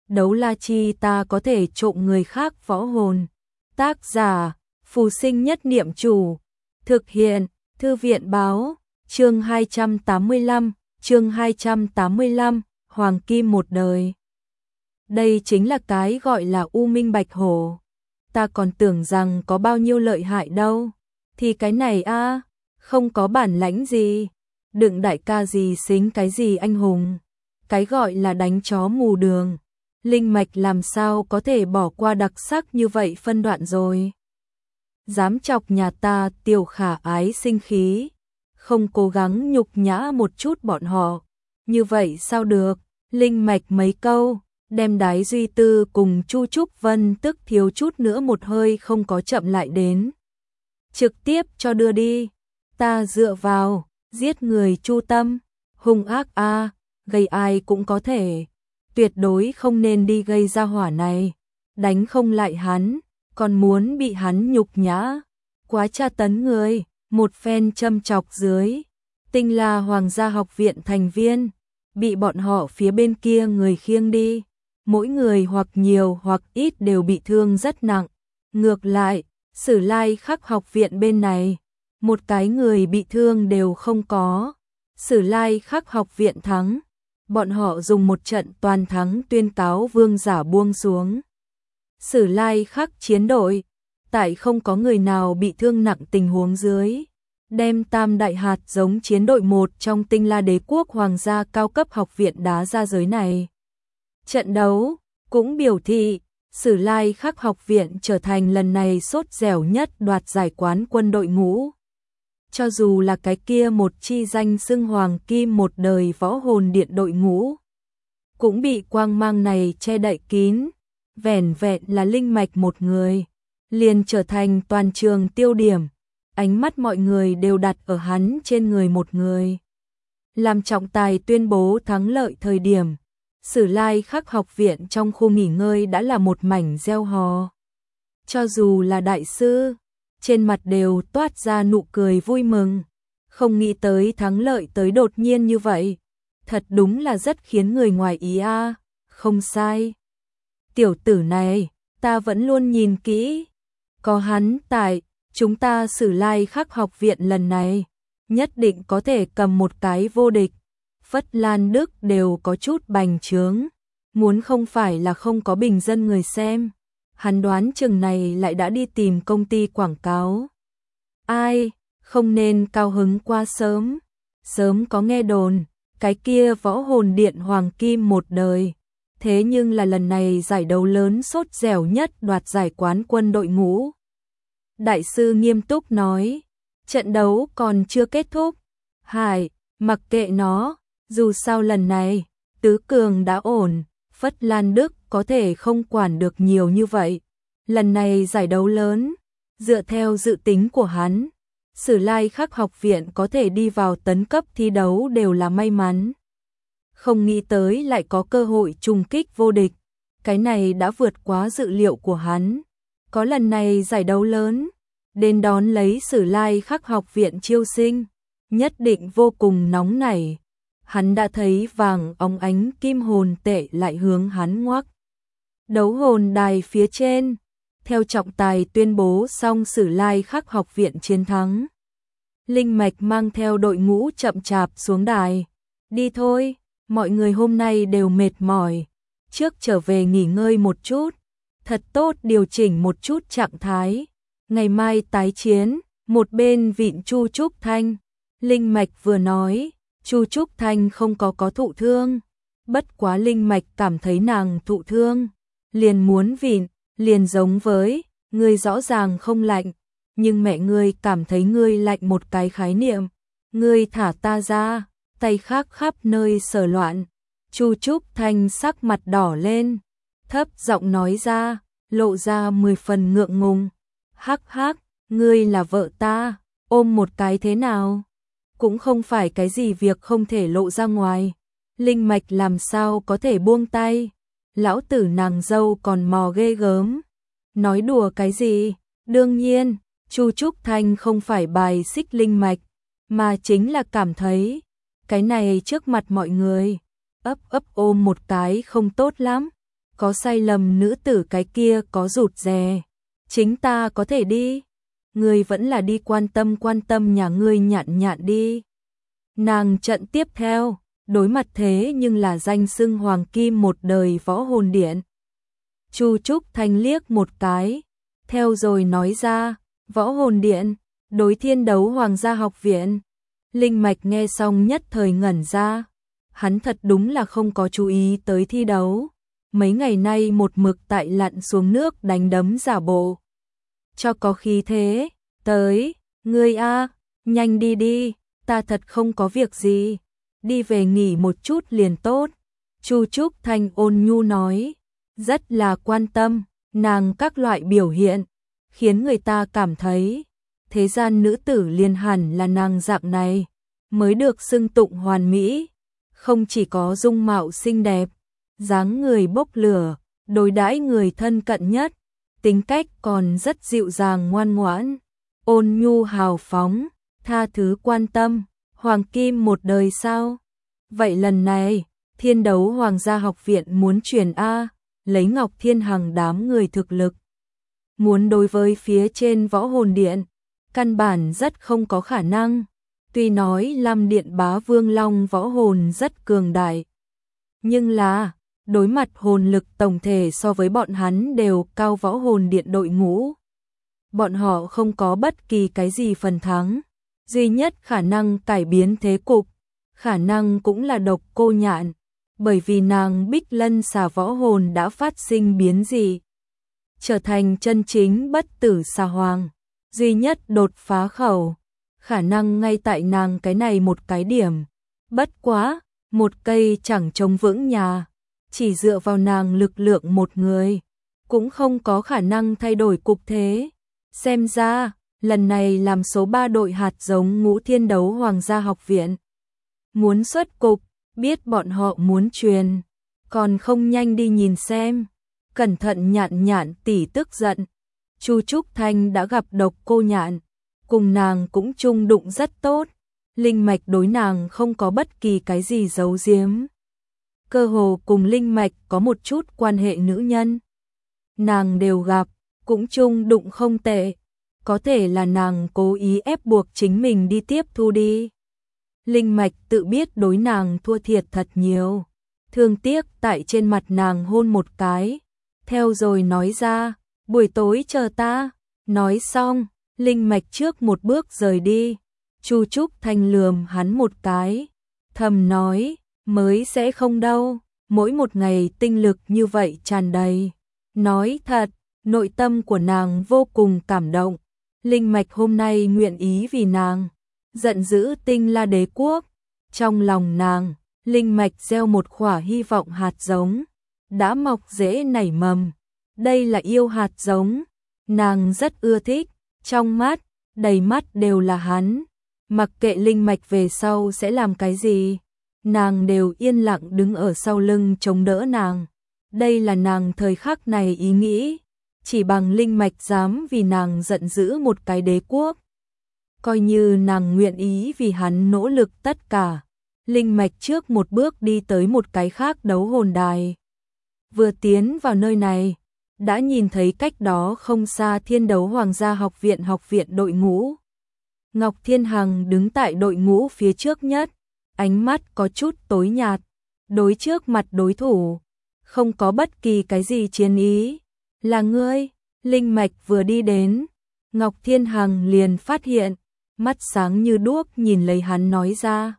đấu la chi ta có thể trộm người khác võ hồn. Tác giả, Phù Sinh Nhất Niệm Chủ. Thực hiện, Thư viện báo, chương 285, Hoàng Kim một đời. Đây chính là cái gọi là U Minh Bạch Hổ. Ta còn tưởng rằng có bao nhiêu lợi hại đâu. Thì cái này không có bản lãnh gì. Đừng đại ca gì xính cái gì anh hùng. Cái gọi là đánh chó mù đường. Linh mạch làm sao có thể bỏ qua đặc sắc như vậy phân đoạn rồi. Dám chọc nhà ta Tiểu Khả Ái sinh khí. Không cố gắng nhục nhã một chút bọn họ. Như vậy sao được. Linh mạch mấy câu, đem Đái Duy Tư cùng Chu Trúc Vân tức thiếu chút nữa một hơi không có chậm lại đến. Trực tiếp cho đưa đi. Ta dựa vào, giết người chu tâm, hung ác gây ai cũng có thể. Tuyệt đối không nên đi gây ra hỏa này. Đánh không lại hắn, còn muốn bị hắn nhục nhã. Quá tra tấn người, một phen châm chọc dưới. Tinh La Hoàng gia học viện thành viên, bị bọn họ phía bên kia người khiêng đi. Mỗi người hoặc nhiều hoặc ít đều bị thương rất nặng. Ngược lại, Sử Lai Khắc học viện bên này, một cái người bị thương đều không có. Sử Lai Khắc học viện thắng. Bọn họ dùng một trận toàn thắng tuyên cáo vương giả buông xuống. Sử Lai Khắc chiến đội, tại không có người nào bị thương nặng tình huống dưới, đem Tam Đại Hạt giống chiến đội 1 trong Tinh La Đế quốc Hoàng gia cao cấp học viện đá ra giới này. Trận đấu cũng biểu thị Sử Lai Khắc học viện trở thành lần này sốt dẻo nhất đoạt giải quán quân đội ngũ. Cho dù là cái kia một chi danh xưng Hoàng Kim một đời võ hồn điện đội ngũ, cũng bị quang mang này che đậy kín. Vẻn vẹn là linh mạch một người, liền trở thành toàn trường tiêu điểm. Ánh mắt mọi người đều đặt ở hắn trên người một người. Làm trọng tài tuyên bố thắng lợi thời điểm, Sử Lai Khắc học viện trong khu nghỉ ngơi đã là một mảnh reo hò. Cho dù là đại sư, trên mặt đều toát ra nụ cười vui mừng. Không nghĩ tới thắng lợi tới đột nhiên như vậy. Thật đúng là rất khiến người ngoài ý Không sai. Tiểu tử này, ta vẫn luôn nhìn kỹ. Có hắn tại, chúng ta Sử Lai Khắc học viện lần này, nhất định có thể cầm một cái vô địch. Phất Lan Đức đều có chút bành trướng. Muốn không phải là không có bình dân người xem. Hắn đoán chừng này lại đã đi tìm công ty quảng cáo. Ai, không nên cao hứng quá sớm. Sớm có nghe đồn, cái kia võ hồn điện Hoàng Kim một đời. Thế nhưng là lần này giải đấu lớn sốt dẻo nhất đoạt giải quán quân đội ngũ. Đại sư nghiêm túc nói, trận đấu còn chưa kết thúc. Hải, mặc kệ nó, dù sao lần này, tứ cường đã ổn. Phất Lan Đức có thể không quản được nhiều như vậy. Lần này giải đấu lớn, dựa theo dự tính của hắn, Sử Lai Khắc học viện có thể đi vào tấn cấp thi đấu đều là may mắn. Không nghĩ tới lại có cơ hội trùng kích vô địch. Cái này đã vượt quá dự liệu của hắn. Có lần này giải đấu lớn, đến đón lấy Sử Lai Khắc học viện chiêu sinh, nhất định vô cùng nóng nảy. Hắn đã thấy vàng óng ánh kim hồn tệ lại hướng hắn ngoắc. Đấu hồn đài phía trên, theo trọng tài tuyên bố xong Sử Lai Khắc học viện chiến thắng. Linh mạch mang theo đội ngũ chậm chạp xuống đài. Đi thôi, mọi người hôm nay đều mệt mỏi. Trước trở về nghỉ ngơi một chút, thật tốt điều chỉnh một chút trạng thái. Ngày mai tái chiến, một bên vịn Chu Trúc Thanh. Linh mạch vừa nói, Chu Trúc Thanh không có thụ thương. Bất quá linh mạch cảm thấy nàng thụ thương, liền muốn vịn, liền giống với, ngươi rõ ràng không lạnh, nhưng mẹ ngươi cảm thấy ngươi lạnh một cái khái niệm. Ngươi thả ta ra, tay khác khắp nơi sờ loạn. Chu Trúc Thanh sắc mặt đỏ lên, thấp giọng nói ra, lộ ra 10 phần ngượng ngùng. Hắc hắc, ngươi là vợ ta, ôm một cái thế nào? Cũng không phải cái gì việc không thể lộ ra ngoài. Linh mạch làm sao có thể buông tay? Lão tử nàng dâu còn mò ghê gớm. Nói đùa cái gì? Đương nhiên, Chu Trúc Thanh không phải bài xích linh mạch, mà chính là cảm thấy cái này trước mặt mọi người, ấp ôm một cái không tốt lắm. có sai lầm nữ tử cái kia có rụt rè, chính ta có thể đi, ngươi vẫn là đi quan tâm nhà ngươi nhạn nhạn đi. Nàng trận tiếp theo, đối mặt thế nhưng là danh xưng hoàng kim một đời võ hồn điện. Chu Trúc Thanh liếc một cái, theo rồi nói ra, võ hồn điện, đối thiên đấu hoàng gia học viện. Linh Mạch nghe xong nhất thời ngẩn ra, hắn thật đúng là không có chú ý tới thi đấu. Mấy ngày nay một mực tại lặn xuống nước đánh đấm giả bộ. Cho có khí thế, tới, ngươi a, nhanh đi đi, ta thật không có việc gì, đi về nghỉ một chút liền tốt. Chu Trúc Thanh ôn nhu nói, rất là quan tâm, nàng các loại biểu hiện, khiến người ta cảm thấy, thế gian nữ tử liền hẳn là nàng dạng này, mới được xưng tụng hoàn mỹ, không chỉ có dung mạo xinh đẹp, dáng người bốc lửa, đối đãi người thân cận nhất, tính cách còn rất dịu dàng ngoan ngoãn, ôn nhu hào phóng, tha thứ quan tâm, hoàng kim một đời sao? Vậy lần này, thiên đấu hoàng gia học viện muốn truyền A, lấy Ngọc Thiên Hằng đám người thực lực. Muốn đối với phía trên võ hồn điện, căn bản rất không có khả năng. Tuy nói Lam Điện Bá Vương Long võ hồn rất cường đại, nhưng là, đối mặt hồn lực tổng thể so với bọn hắn đều cao võ hồn điện đội ngũ. Bọn họ không có bất kỳ cái gì phần thắng, duy nhất khả năng cải biến thế cục, khả năng cũng là Độc Cô Nhạn, bởi vì nàng Bích Lân xà võ hồn đã phát sinh biến dị, trở thành chân chính bất tử xà hoàng, duy nhất đột phá khẩu, khả năng ngay tại nàng cái này một cái điểm, bất quá, một cây chẳng trông vững nhà, chỉ dựa vào nàng lực lượng một người, cũng không có khả năng thay đổi cục thế. Xem ra, lần này làm số 3 đội hạt giống Ngũ Thiên Đấu Hoàng gia học viện. Muốn xuất cục, biết bọn họ muốn truyền, còn không nhanh đi nhìn xem. Cẩn thận Nhạn Nhạn tỷ tức giận. Chu Trúc Thanh đã gặp Độc Cô Nhạn, cùng nàng cũng chung đụng rất tốt. Linh Mạch đối nàng không có bất kỳ cái gì giấu giếm. Cơ hồ cùng Linh Mạch có một chút quan hệ nữ nhân. Nàng đều gặp, cũng chung đụng không tệ. Có thể là nàng cố ý ép buộc chính mình đi tiếp thu đi. Linh Mạch tự biết đối nàng thua thiệt thật nhiều. Thương tiếc tại trên mặt nàng hôn một cái. Theo rồi nói ra, buổi tối chờ ta. Nói xong, Linh Mạch trước một bước rời đi. Chu Trúc Thanh lườm hắn một cái. Thầm nói, mới sẽ không đâu. Mỗi một ngày tinh lực như vậy tràn đầy. Nói thật, nội tâm của nàng vô cùng cảm động. Linh Mạch hôm nay nguyện ý vì nàng, giận dữ Tinh La Đế quốc. Trong lòng nàng, Linh Mạch gieo một quả hy vọng hạt giống, đã mọc rễ nảy mầm. Đây là yêu hạt giống, nàng rất ưa thích, trong mắt, đầy mắt đều là hắn. Mặc kệ Linh Mạch về sau sẽ làm cái gì, nàng đều yên lặng đứng ở sau lưng chống đỡ nàng. Đây là nàng thời khắc này ý nghĩ. Chỉ bằng Linh Mạch dám vì nàng giận dữ một cái đế quốc. Coi như nàng nguyện ý vì hắn nỗ lực tất cả. Linh Mạch trước một bước đi tới một cái khác đấu hồn đài. Vừa tiến vào nơi này, đã nhìn thấy cách đó không xa Thiên Đấu Hoàng gia học viện đội ngũ. Ngọc Thiên Hằng đứng tại đội ngũ phía trước nhất, ánh mắt có chút tối nhạt, đối trước mặt đối thủ, không có bất kỳ cái gì chiến ý. Là ngươi, Linh Mạch vừa đi đến, Ngọc Thiên Hằng liền phát hiện, mắt sáng như đuốc nhìn lấy hắn nói ra,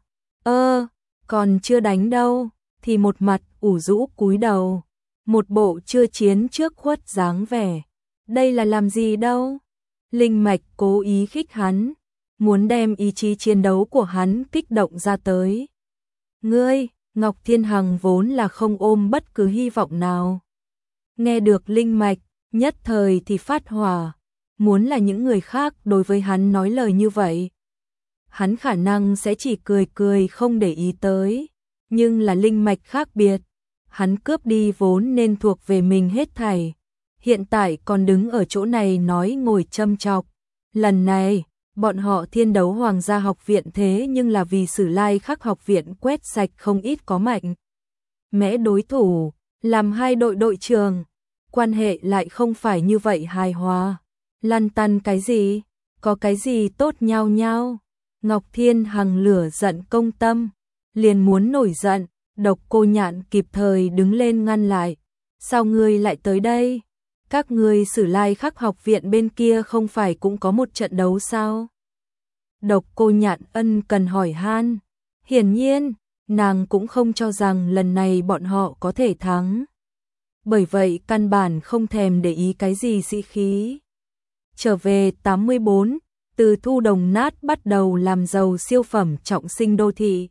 còn chưa đánh đâu, thì một mặt ủ rũ cúi đầu, một bộ chưa chiến trước khuất dáng vẻ, đây là làm gì đâu. Linh Mạch cố ý khích hắn, muốn đem ý chí chiến đấu của hắn kích động ra tới. Ngươi, Ngọc Thiên Hằng vốn là không ôm bất cứ hy vọng nào. Nghe được Linh Mạch, nhất thời thì phát hỏa, muốn là những người khác đối với hắn nói lời như vậy. Hắn khả năng sẽ chỉ cười cười không để ý tới, nhưng là Linh Mạch khác biệt, hắn cướp đi vốn nên thuộc về mình hết thảy. Hiện tại còn đứng ở chỗ này nói ngồi châm chọc. Lần này, bọn họ Thiên Đấu Hoàng gia học viện thế nhưng là vì Sử Lai Khắc học viện quét sạch không ít có mạnh mẽ đối thủ. làm hai đội đội trưởng, quan hệ lại không phải như vậy hài hòa. Lăn tăn cái gì? Có cái gì tốt nhau nhau? Ngọc Thiên Hằng lửa giận công tâm, liền muốn nổi giận, Độc Cô Nhạn kịp thời đứng lên ngăn lại. Sao ngươi lại tới đây? Các ngươi Sử Lai Khắc học viện bên kia không phải cũng có một trận đấu sao? Độc Cô Nhạn ân cần hỏi han. Hiển nhiên, nàng cũng không cho rằng lần này bọn họ có thể thắng. Bởi vậy căn bản không thèm để ý cái gì sĩ khí. Trở về 84, từ thu đồng nát bắt đầu làm giàu siêu phẩm trọng sinh đô thị.